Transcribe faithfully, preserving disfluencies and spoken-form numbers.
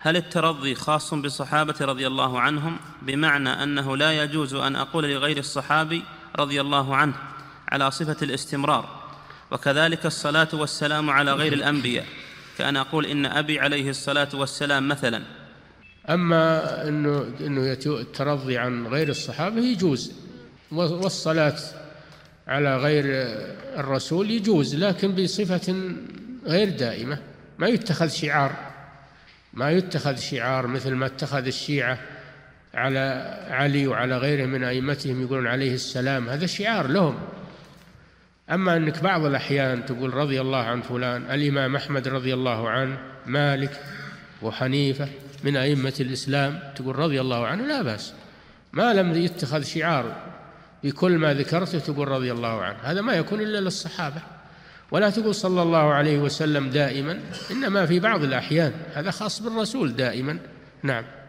هل الترضي خاص بالصحابة رضي الله عنهم، بمعنى أنه لا يجوز أن أقول لغير الصحابي رضي الله عنه على صفة الاستمرار، وكذلك الصلاة والسلام على غير الأنبياء، كأن أقول إن أبي عليه الصلاة والسلام مثلا؟ أما أنه, إنه الترضي عن غير الصحابة يجوز، والصلاة على غير الرسول يجوز، لكن بصفة غير دائمة، ما يتخذ شعار، ما يتخذ شعار مثل ما اتخذ الشيعة على علي وعلى غيره من أئمتهم يقولون عليه السلام، هذا شعار لهم. أما أنك بعض الأحيان تقول رضي الله عن فلان، الإمام أحمد رضي الله عنه، مالك وحنيفة من أئمة الإسلام، تقول رضي الله عنه، لا بأس، ما لم يتخذ شعار بكل ما ذكرته تقول رضي الله عنه، هذا ما يكون إلا للصحابة. ولا تقول صلى الله عليه وسلم دائما، إنما في بعض الأحيان، هذا خاص بالرسول دائما. نعم.